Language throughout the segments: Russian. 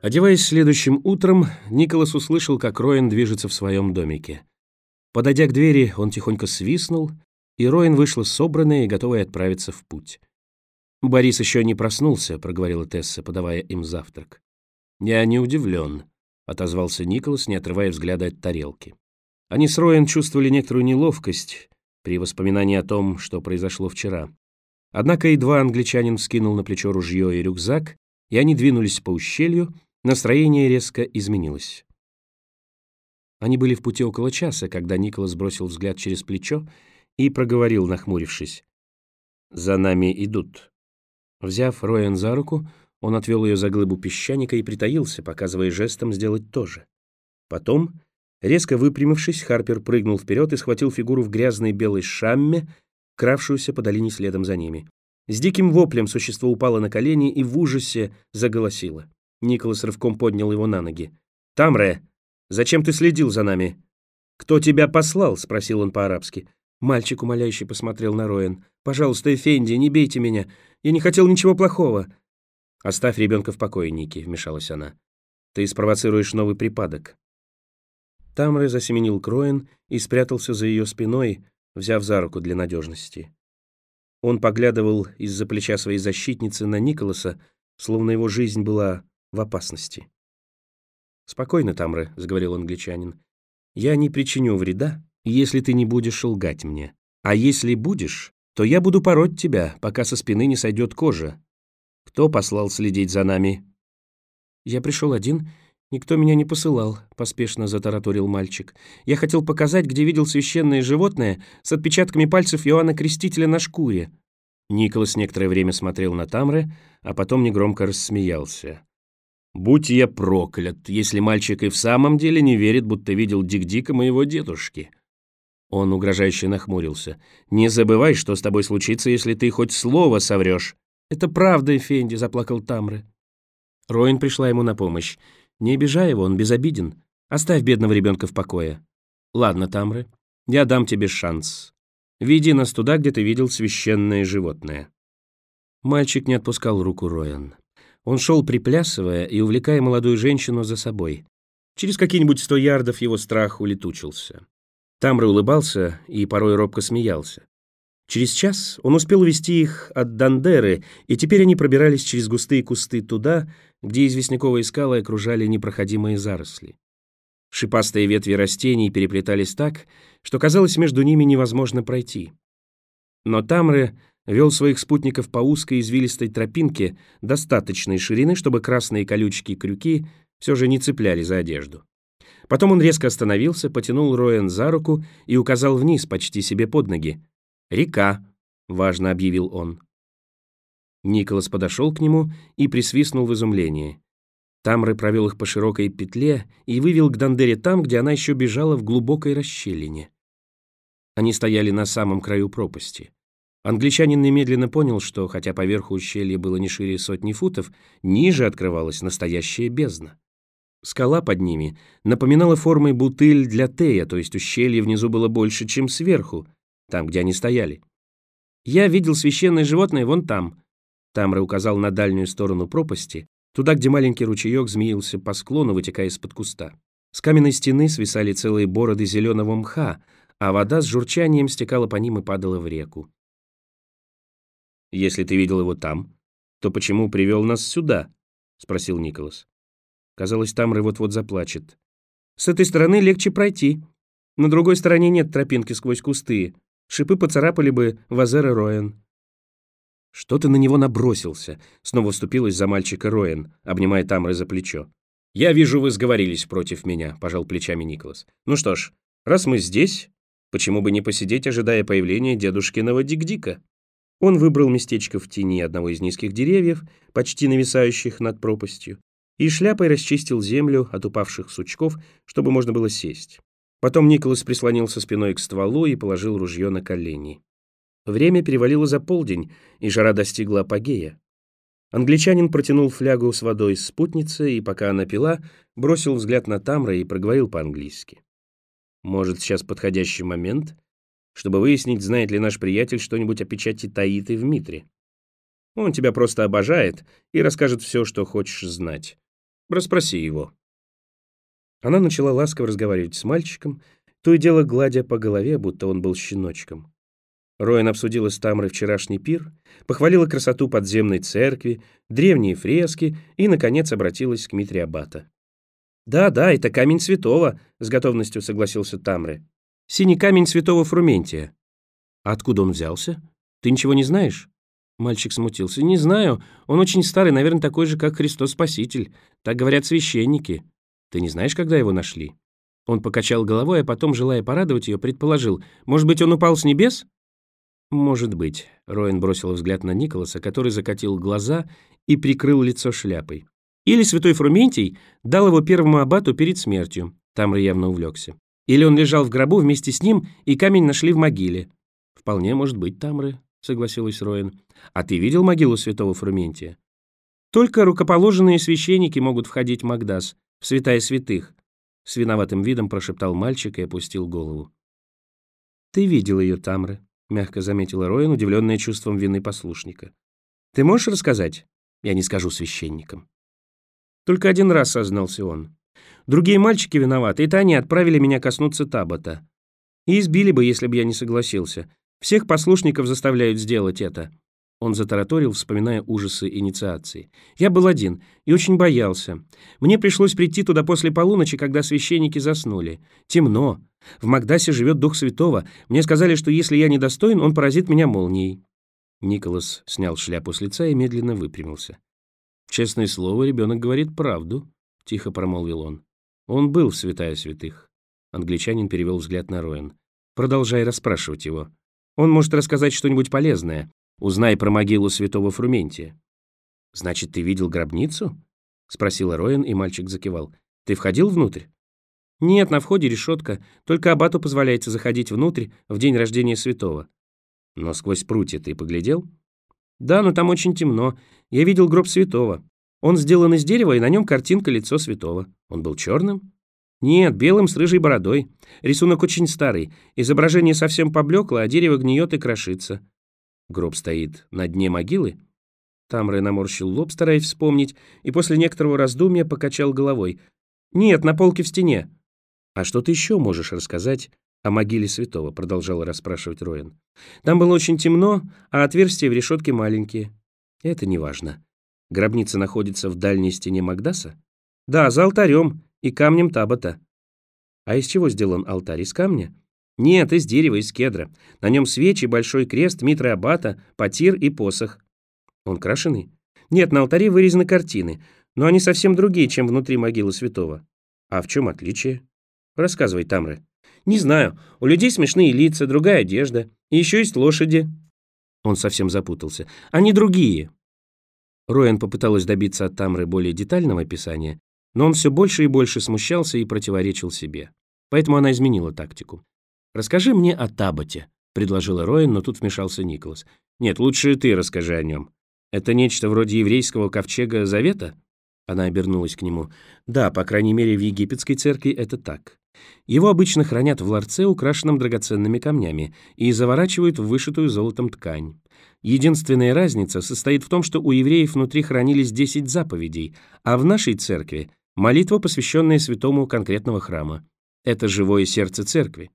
Одеваясь следующим утром, Николас услышал, как Роэн движется в своем домике. Подойдя к двери, он тихонько свистнул, и Роэн вышла собранная и готовая отправиться в путь. «Борис еще не проснулся», — проговорила Тесса, подавая им завтрак. «Я не удивлен», — отозвался Николас, не отрывая взгляда от тарелки. Они с Роэн чувствовали некоторую неловкость при воспоминании о том, что произошло вчера. Однако едва англичанин вскинул на плечо ружье и рюкзак, и они двинулись по ущелью, настроение резко изменилось. Они были в пути около часа, когда Николас бросил взгляд через плечо и проговорил, нахмурившись: «За нами идут». Взяв Роэн за руку, он отвел ее за глыбу песчаника и притаился, показывая жестом сделать то же. Потом, резко выпрямившись, Харпер прыгнул вперед и схватил фигуру в грязной белой шамме, кравшуюся по долине следом за ними. С диким воплем существо упало на колени и в ужасе заголосило. Николас рывком поднял его на ноги. «Тамре, зачем ты следил за нами?» «Кто тебя послал?» — спросил он по-арабски. Мальчик умоляюще посмотрел на Роэн. «Пожалуйста, Эфенди, не бейте меня. Я не хотел ничего плохого». «Оставь ребенка в покое, Ники», — вмешалась она. «Ты спровоцируешь новый припадок». Тамре засеменил к Роэн и спрятался за ее спиной, взяв за руку для надежности. Он поглядывал из-за плеча своей защитницы на Николаса, словно его жизнь была в опасности. «Спокойно, Тамре», — заговорил англичанин. «Я не причиню вреда, если ты не будешь лгать мне. А если будешь, то я буду пороть тебя, пока со спины не сойдет кожа. Кто послал следить за нами?» «Я пришел один, никто меня не посылал», — поспешно затараторил мальчик. «Я хотел показать, где видел священное животное с отпечатками пальцев Иоанна Крестителя на шкуре». Николас некоторое время смотрел на Тамре, а потом негромко рассмеялся. «Будь я проклят, если мальчик и в самом деле не верит, будто видел Дик-Дика моего дедушки». Он угрожающе нахмурился. «Не забывай, что с тобой случится, если ты хоть слово соврешь». «Это правда, Эфенди», — заплакал Тамре. Роэн пришла ему на помощь. «Не обижай его, он безобиден. Оставь бедного ребенка в покое». «Ладно, Тамре, я дам тебе шанс. Веди нас туда, где ты видел священное животное». Мальчик не отпускал руку Роэн. Он шел, приплясывая и увлекая молодую женщину за собой. Через какие-нибудь 100 ярдов его страх улетучился. Тамре улыбался и порой робко смеялся. Через час он успел увести их от Дандеры, и теперь они пробирались через густые кусты туда, где известняковые скалы окружали непроходимые заросли. Шипастые ветви растений переплетались так, что казалось, между ними невозможно пройти. Но Тамре вел своих спутников по узкой извилистой тропинке достаточной ширины, чтобы красные колючки и крюки все же не цепляли за одежду. Потом он резко остановился, потянул Роэн за руку и указал вниз, почти себе под ноги. «Река», — важно объявил он. Николас подошел к нему и присвистнул в изумлении. Тамре провел их по широкой петле и вывел к Дандере там, где она еще бежала в глубокой расщелине. Они стояли на самом краю пропасти. Англичанин немедленно понял, что, хотя поверху ущелья было не шире 100 футов, ниже открывалась настоящая бездна. Скала под ними напоминала формой бутыль для тея, то есть ущелье внизу было больше, чем сверху, там, где они стояли. «Я видел священное животное вон там», — Тамре указал на дальнюю сторону пропасти, туда, где маленький ручеек змеился по склону, вытекая из-под куста. С каменной стены свисали целые бороды зеленого мха, а вода с журчанием стекала по ним и падала в реку. «Если ты видел его там, то почему привел нас сюда?» — спросил Николас. Казалось, Тамре вот-вот заплачет. «С этой стороны легче пройти. На другой стороне нет тропинки сквозь кусты. Шипы поцарапали бы Вазера Роэн». «Что ты на него набросился?» — снова вступилась за мальчика Роэн, обнимая Тамре за плечо. «Я вижу, вы сговорились против меня», — пожал плечами Николас. «Ну что ж, раз мы здесь, почему бы не посидеть, ожидая появления дедушкиного Дик-Дика?» Он выбрал местечко в тени одного из низких деревьев, почти нависающих над пропастью, и шляпой расчистил землю от упавших сучков, чтобы можно было сесть. Потом Николас прислонился спиной к стволу и положил ружье на колени. Время перевалило за полдень, и жара достигла апогея. Англичанин протянул флягу с водой спутнице, и пока она пила, бросил взгляд на Тамре и проговорил по-английски. «Может, сейчас подходящий момент, чтобы выяснить, знает ли наш приятель что-нибудь о печати Таиты в Митре. Он тебя просто обожает и расскажет все, что хочешь знать. Расспроси его». Она начала ласково разговаривать с мальчиком, то и дело гладя по голове, будто он был щеночком. Роэн обсудила с Тамрой вчерашний пир, похвалила красоту подземной церкви, древние фрески и, наконец, обратилась к Митре Аббата. «Да, это камень святого», — с готовностью согласился Тамре. «Синий камень святого Фрументия». «А откуда он взялся? Ты ничего не знаешь?» Мальчик смутился. «Не знаю. Он очень старый, наверное, такой же, как Христос Спаситель. Так говорят священники. Ты не знаешь, когда его нашли?» Он покачал головой, а потом, желая порадовать ее, предположил. «Может быть, он упал с небес?» «Может быть», — Роэн бросил взгляд на Николаса, который закатил глаза и прикрыл лицо шляпой. «Или святой Фрументий дал его первому аббату перед смертью». Тамра явно увлекся. «Или он лежал в гробу вместе с ним, и камень нашли в могиле». «Вполне может быть, Тамры», — согласилась Роэн. «А ты видел могилу святого Фрументия?» «Только рукоположенные священники могут входить в Магдас, в святая святых», — с виноватым видом прошептал мальчик и опустил голову. «Ты видел ее, Тамра», — мягко заметила Роэн, удивленная чувством вины послушника. «Ты можешь рассказать?» «Я не скажу священникам». Только один раз сознался он. «Другие мальчики виноваты, это они отправили меня коснуться Таббата. И избили бы, если бы я не согласился. Всех послушников заставляют сделать это». Он затараторил, вспоминая ужасы инициации. «Я был один и очень боялся. Мне пришлось прийти туда после полуночи, когда священники заснули. Темно. В Магдасе живет Дух Святого. Мне сказали, что если я недостоин, он поразит меня молнией». Николас снял шляпу с лица и медленно выпрямился. «Честное слово, ребенок говорит правду», — тихо промолвил он. «Он был в святая святых». Англичанин перевел взгляд на Роэн. «Продолжай расспрашивать его. Он может рассказать что-нибудь полезное. Узнай про могилу святого Фрументия». «Значит, ты видел гробницу?» — спросила Роэн, и мальчик закивал. «Ты входил внутрь?» «Нет, на входе решетка. Только аббату позволяется заходить внутрь в день рождения святого». «Но сквозь прутья ты поглядел?» «Да, но там очень темно. Я видел гроб святого. Он сделан из дерева, и на нем картинка лицо святого. Он был черным?» «Нет, белым с рыжей бородой. Рисунок очень старый. Изображение совсем поблекло, а дерево гниет и крошится». «Гроб стоит на дне могилы?» Тамре наморщил лоб, стараясь вспомнить, и после некоторого раздумья покачал головой. «Нет, на полке в стене». «А что ты еще можешь рассказать о могиле святого?» — продолжала расспрашивать Роэн. «Там было очень темно, а отверстия в решетке маленькие». «Это не важно. Гробница находится в дальней стене Магдаса?» «Да, за алтарем и камнем Таббата». «А из чего сделан алтарь? Из камня?» «Нет, из дерева, из кедра. На нем свечи, большой крест, митры аббата, потир и посох». «Он крашеный?» «Нет, на алтаре вырезаны картины, но они совсем другие, чем внутри могилы святого». «А в чем отличие?» «Рассказывай, Тамре». «Не знаю. У людей смешные лица, другая одежда. И еще есть лошади». Он совсем запутался. «Они другие». Роэн попыталась добиться от Тамры более детального описания, но он все больше и больше смущался и противоречил себе. Поэтому она изменила тактику. «Расскажи мне о Таббате», — предложила Роэн, но тут вмешался Николас. «Нет, лучше ты расскажи о нем. Это нечто вроде еврейского ковчега Завета?» Она обернулась к нему. «Да, по крайней мере, в египетской церкви это так. Его обычно хранят в ларце, украшенном драгоценными камнями, и заворачивают в вышитую золотом ткань. Единственная разница состоит в том, что у евреев внутри хранились 10 заповедей, а в нашей церкви — молитва, посвященная святому конкретного храма. Это живое сердце церкви».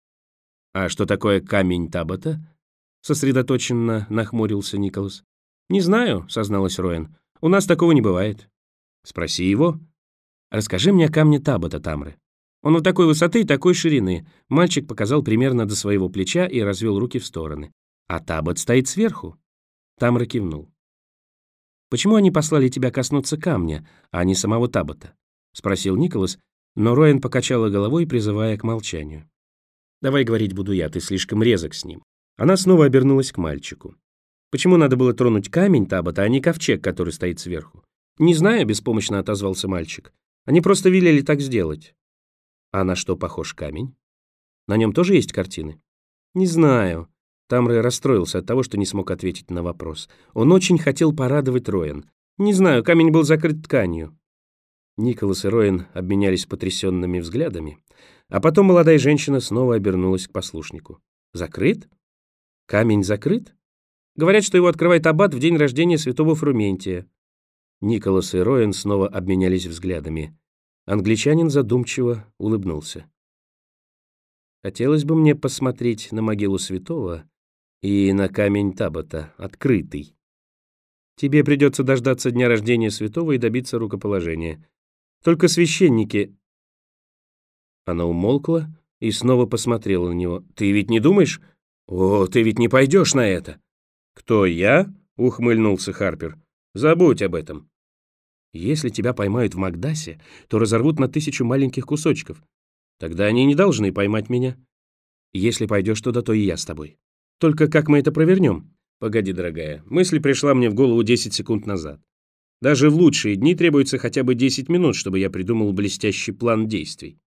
«А что такое камень Таббата?» — сосредоточенно нахмурился Николас. «Не знаю», — созналась Роэн. «У нас такого не бывает». «Спроси его». «Расскажи мне о камне Таббата, Тамре». «Он вот такой высоты и такой ширины». Мальчик показал примерно до своего плеча и развел руки в стороны. «А Таббат стоит сверху». Тамра кивнул. «Почему они послали тебя коснуться камня, а не самого Таббата?» — спросил Николас, но Роэн покачала головой, призывая к молчанию. «Давай говорить буду я, ты слишком резок с ним». Она снова обернулась к мальчику. «Почему надо было тронуть камень Таббата, а не ковчег, который стоит сверху?» «Не знаю», — беспомощно отозвался мальчик. «Они просто велели так сделать». «А на что похож камень? На нем тоже есть картины?» «Не знаю». Тамре расстроился от того, что не смог ответить на вопрос. Он очень хотел порадовать Роэн. «Не знаю, камень был закрыт тканью». Николас и Роэн обменялись потрясенными взглядами, а потом молодая женщина снова обернулась к послушнику. «Закрыт? Камень закрыт? Говорят, что его открывает аббат в день рождения святого Фрументия». Николас и Роэн снова обменялись взглядами. Англичанин задумчиво улыбнулся. «Хотелось бы мне посмотреть на могилу святого и на камень Табота, открытый. Тебе придется дождаться дня рождения святого и добиться рукоположения. Только священники...» Она умолкла и снова посмотрела на него. «Ты ведь не думаешь? О, ты ведь не пойдешь на это!» «Кто, я?» — ухмыльнулся Харпер. «Забудь об этом. Если тебя поймают в Макдасе, то разорвут на 1000 маленьких кусочков. Тогда они не должны поймать меня. Если пойдешь туда, то и я с тобой. Только как мы это провернем?» «Погоди, дорогая, мысль пришла мне в голову 10 секунд назад. Даже в лучшие дни требуется хотя бы 10 минут, чтобы я придумал блестящий план действий».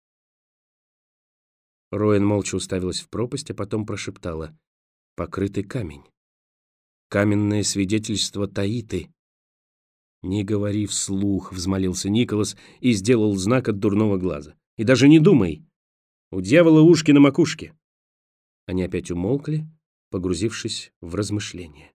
Роэн молча уставилась в пропасть, а потом прошептала: «Покрытый камень. Каменное свидетельство Таиты». «Не говори вслух», — взмолился Николас и сделал знак от дурного глаза. «И даже не думай. У дьявола ушки на макушке». Они опять умолкли, погрузившись в размышления.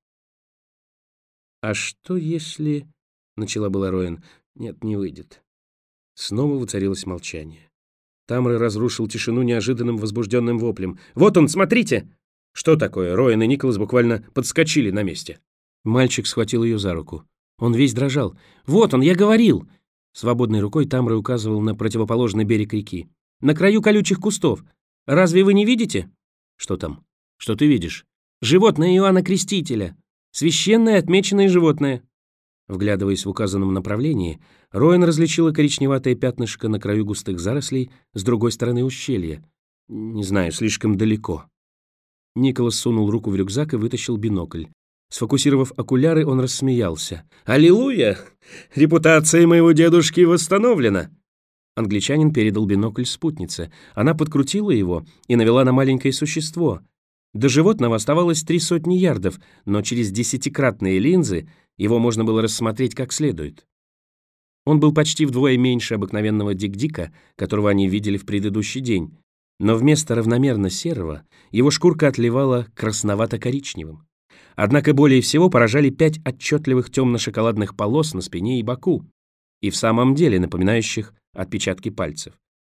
«А что если...» — начала была Роэн. «Нет, не выйдет». Снова воцарилось молчание. Тамра разрушил тишину неожиданным возбужденным воплем. «Вот он, смотрите!» «Что такое?» Роэн и Николас буквально подскочили на месте. Мальчик схватил ее за руку. Он весь дрожал. «Вот он, я говорил!» Свободной рукой Тамра указывал на противоположный берег реки. «На краю колючих кустов. Разве вы не видите?» «Что там? Что ты видишь?» «Животное Иоанна Крестителя. Священное отмеченное животное». Вглядываясь в указанном направлении, Роэн различила коричневатое пятнышко на краю густых зарослей с другой стороны ущелья. Не знаю, слишком далеко. Николас сунул руку в рюкзак и вытащил бинокль. Сфокусировав окуляры, он рассмеялся. «Аллилуйя! Репутация моего дедушки восстановлена!» Англичанин передал бинокль спутнице. Она подкрутила его и навела на маленькое существо. До животного оставалось 300 ярдов, но через 10-кратные линзы его можно было рассмотреть как следует. Он был почти вдвое меньше обыкновенного дик-дика, которого они видели в предыдущий день, но вместо равномерно серого его шкурка отливала красновато-коричневым. Однако более всего поражали 5 отчетливых темно-шоколадных полос на спине и боку, и в самом деле напоминающих отпечатки пальцев.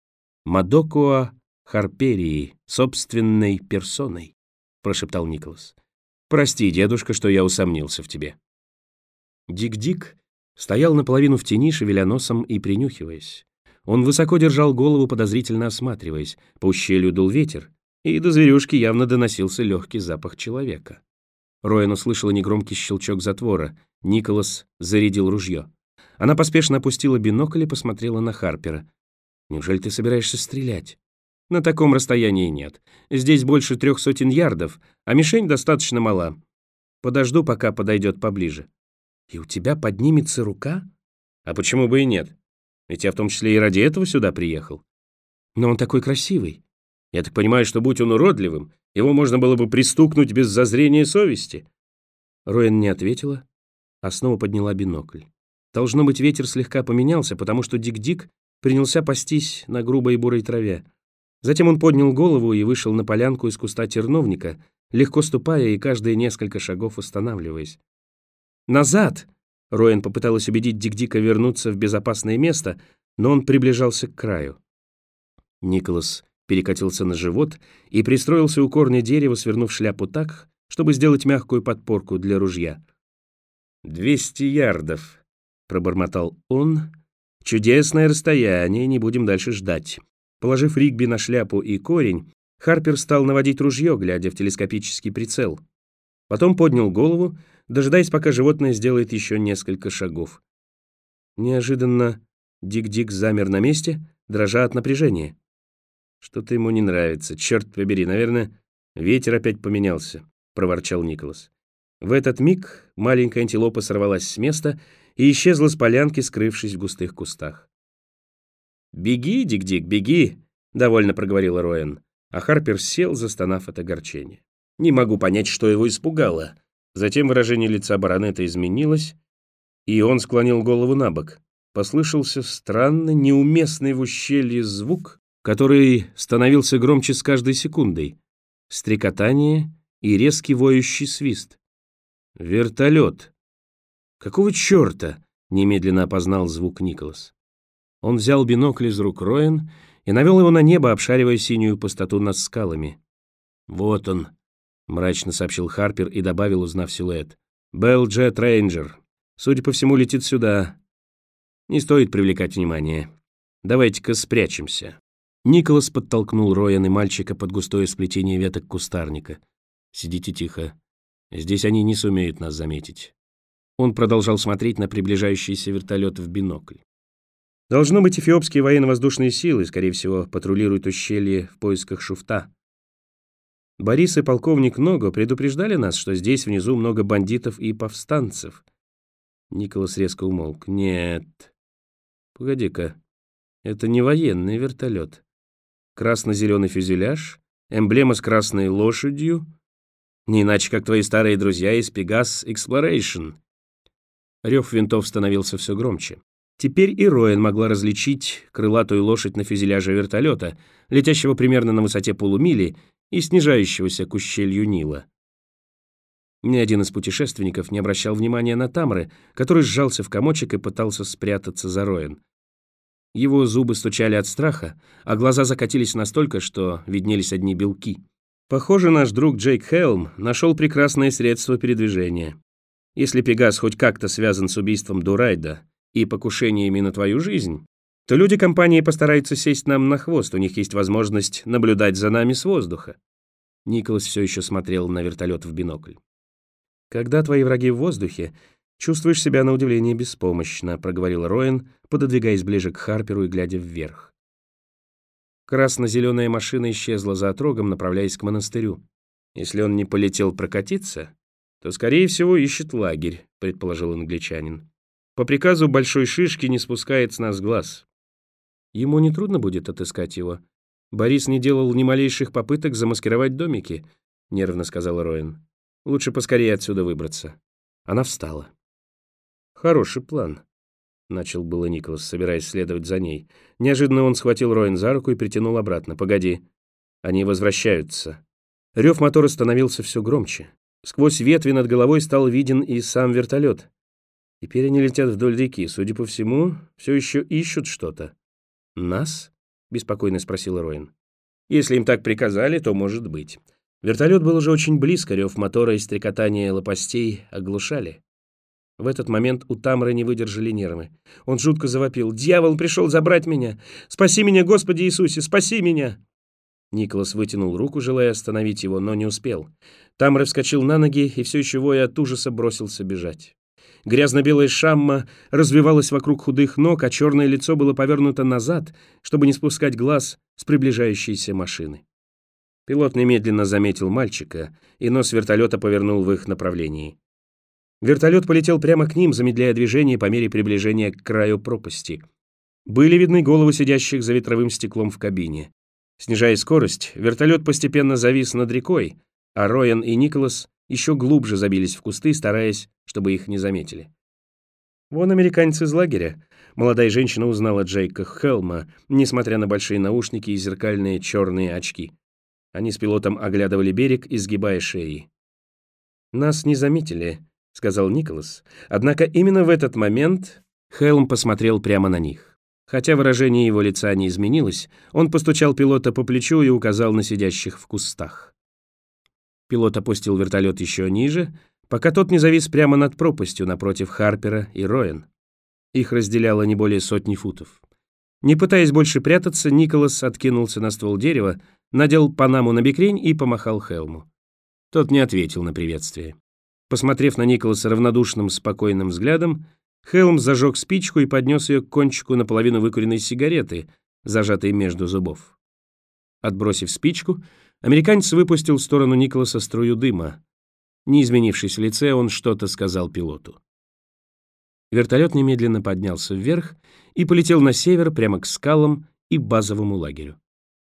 «Мадокуа Харперии, собственной персоной», — прошептал Николас. «Прости, дедушка, что я усомнился в тебе». Дик-Дик стоял наполовину в тени, шевеля носом и принюхиваясь. Он высоко держал голову, подозрительно осматриваясь. По ущелью дул ветер, и до зверюшки явно доносился легкий запах человека. Роэн услышала негромкий щелчок затвора. Николас зарядил ружье. Она поспешно опустила бинокль и посмотрела на Харпера. «Неужели ты собираешься стрелять?» «На таком расстоянии нет. Здесь больше 300 ярдов, а мишень достаточно мала. Подожду, пока подойдет поближе». «И у тебя поднимется рука?» «А почему бы и нет? Ведь я в том числе и ради этого сюда приехал». «Но он такой красивый». «Я так понимаю, что будь он уродливым, его можно было бы пристукнуть без зазрения совести». Роэн не ответила, а снова подняла бинокль. Должно быть, ветер слегка поменялся, потому что Дик-Дик принялся пастись на грубой бурой траве. Затем он поднял голову и вышел на полянку из куста терновника, легко ступая и каждые несколько шагов останавливаясь. «Назад!» — Роэн попыталась убедить Дик-Дика вернуться в безопасное место, но он приближался к краю. Николас перекатился на живот и пристроился у корня дерева, свернув шляпу так, чтобы сделать мягкую подпорку для ружья. 200 ярдов», — пробормотал он. «Чудесное расстояние, не будем дальше ждать». Положив Ригби на шляпу и корень, Харпер стал наводить ружье, глядя в телескопический прицел. Потом поднял голову, дожидаясь, пока животное сделает еще несколько шагов. Неожиданно Дик-Дик замер на месте, дрожа от напряжения. «Что-то ему не нравится, черт побери, наверное, ветер опять поменялся», — проворчал Николас. В этот миг маленькая антилопа сорвалась с места и исчезла с полянки, скрывшись в густых кустах. «Беги, Дик-Дик, беги!» — довольно проговорила Роэн, а Харпер сел, застонав от огорчения. Не могу понять, что его испугало. Затем выражение лица баронета изменилось, и он склонил голову на бок. Послышался странный, неуместный в ущелье звук, который становился громче с каждой секундой. Стрекотание и резкий воющий свист. «Вертолет! Какого черта?» Немедленно опознал звук Николас. Он взял бинокль из рук Роэн и навел его на небо, обшаривая синюю пустоту над скалами. «Вот он», — мрачно сообщил Харпер и добавил, узнав силуэт. «Белл Джет Рейнджер. Судя по всему, летит сюда. Не стоит привлекать внимание. Давайте-ка спрячемся». Николас подтолкнул Роэн и мальчика под густое сплетение веток кустарника. «Сидите тихо. Здесь они не сумеют нас заметить». Он продолжал смотреть на приближающийся вертолет в бинокль. «Должно быть, эфиопские военно-воздушные силы, скорее всего, патрулируют ущелье в поисках шуфта. Борис и полковник Ного предупреждали нас, что здесь внизу много бандитов и повстанцев». Николас резко умолк. «Нет. Погоди-ка. Это не военный вертолет. Красно-зеленый фюзеляж, эмблема с красной лошадью. Не иначе, как твои старые друзья из Pegasus Exploration». Рев винтов становился все громче. Теперь и Роэн могла различить крылатую лошадь на фюзеляже вертолета, летящего примерно на высоте полумили и снижающегося к ущелью Нила. Ни один из путешественников не обращал внимания на Тамры, который сжался в комочек и пытался спрятаться за Роэн. Его зубы стучали от страха, а глаза закатились настолько, что виднелись одни белки. Похоже, наш друг Джейк Хелм нашел прекрасное средство передвижения. Если Пегас хоть как-то связан с убийством Дурайда и покушениями на твою жизнь, то люди компании постараются сесть нам на хвост, у них есть возможность наблюдать за нами с воздуха». Николас все еще смотрел на вертолет в бинокль. «Когда твои враги в воздухе, чувствуешь себя на удивление беспомощно», — проговорил Роэн, пододвигаясь ближе к Харперу и глядя вверх. Красно-зеленая машина исчезла за отрогом, направляясь к монастырю. «Если он не полетел прокатиться, то, скорее всего, ищет лагерь», — предположил англичанин. «По приказу Большой Шишки не спускает с нас глаз. Ему нетрудно будет отыскать его. Борис не делал ни малейших попыток замаскировать домики», — нервно сказал Роэн. «Лучше поскорее отсюда выбраться». Она встала. «Хороший план», — начал было Николас, собираясь следовать за ней. Неожиданно он схватил Роэн за руку и притянул обратно. «Погоди, они возвращаются». Рев мотора становился все громче. Сквозь ветви над головой стал виден и сам вертолет. Теперь они летят вдоль реки. Судя по всему, все еще ищут что-то. «Нас?» — беспокойно спросил Роэн. «Если им так приказали, то может быть». Вертолет был уже очень близко, рев мотора и стрекотание лопастей оглушали. В этот момент у Тамры не выдержали нервы. Он жутко завопил: «Дьявол пришел забрать меня! Спаси меня, Господи Иисусе! Спаси меня!» Николас вытянул руку, желая остановить его, но не успел. Тамра вскочил на ноги и все еще воя от ужаса бросился бежать. Грязно-белая шамма развивалась вокруг худых ног, а черное лицо было повернуто назад, чтобы не спускать глаз с приближающейся машины. Пилот немедленно заметил мальчика, и нос вертолета повернул в их направлении. Вертолет полетел прямо к ним, замедляя движение по мере приближения к краю пропасти. Были видны головы сидящих за ветровым стеклом в кабине. Снижая скорость, вертолет постепенно завис над рекой, а Роэн и Николас еще глубже забились в кусты, стараясь, чтобы их не заметили. «Вон американец из лагеря». Молодая женщина узнала Джейка Хелма, несмотря на большие наушники и зеркальные черные очки. Они с пилотом оглядывали берег, изгибая шеи. «Нас не заметили», — сказал Николас. Однако именно в этот момент Хелм посмотрел прямо на них. Хотя выражение его лица не изменилось, он постучал пилота по плечу и указал на сидящих в кустах. Пилот опустил вертолет еще ниже, пока тот не завис прямо над пропастью напротив Харпера и Роэн. Их разделяло не более 100 футов. Не пытаясь больше прятаться, Николас откинулся на ствол дерева, надел панаму на бекрень и помахал Хелму. Тот не ответил на приветствие. Посмотрев на Николаса равнодушным, спокойным взглядом, Хелм зажег спичку и поднес ее к кончику наполовину выкуренной сигареты, зажатой между зубов. Отбросив спичку, американец выпустил в сторону Николаса струю дыма. Не изменившись в лице, он что-то сказал пилоту. Вертолет немедленно поднялся вверх и полетел на север прямо к скалам и базовому лагерю.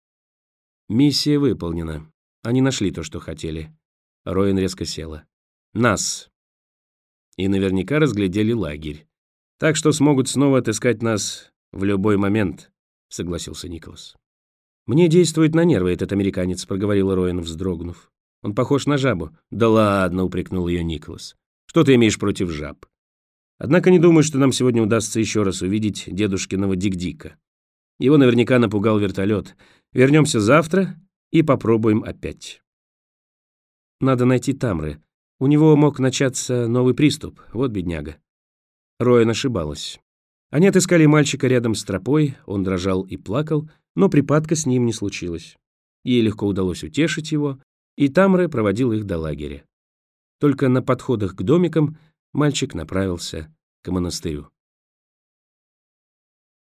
Миссия выполнена. Они нашли то, что хотели. Роэн резко села. Нас. И наверняка разглядели лагерь. Так что смогут снова отыскать нас в любой момент, согласился Николас. «Мне действует на нервы этот американец», — проговорил Роэн, вздрогнув. «Он похож на жабу». «Да ладно», — упрекнул ее Николас. «Что ты имеешь против жаб?» Однако не думаю, что нам сегодня удастся еще раз увидеть дедушкиного Дик-Дика. Его наверняка напугал вертолет. Вернемся завтра и попробуем опять. Надо найти Тамры. У него мог начаться новый приступ. Вот бедняга. Роэн ошибалась. Они отыскали мальчика рядом с тропой, он дрожал и плакал, но припадка с ним не случилось. Ей легко удалось утешить его, и Тамры проводил их до лагеря. Только на подходах к домикам мальчик направился к монастырю.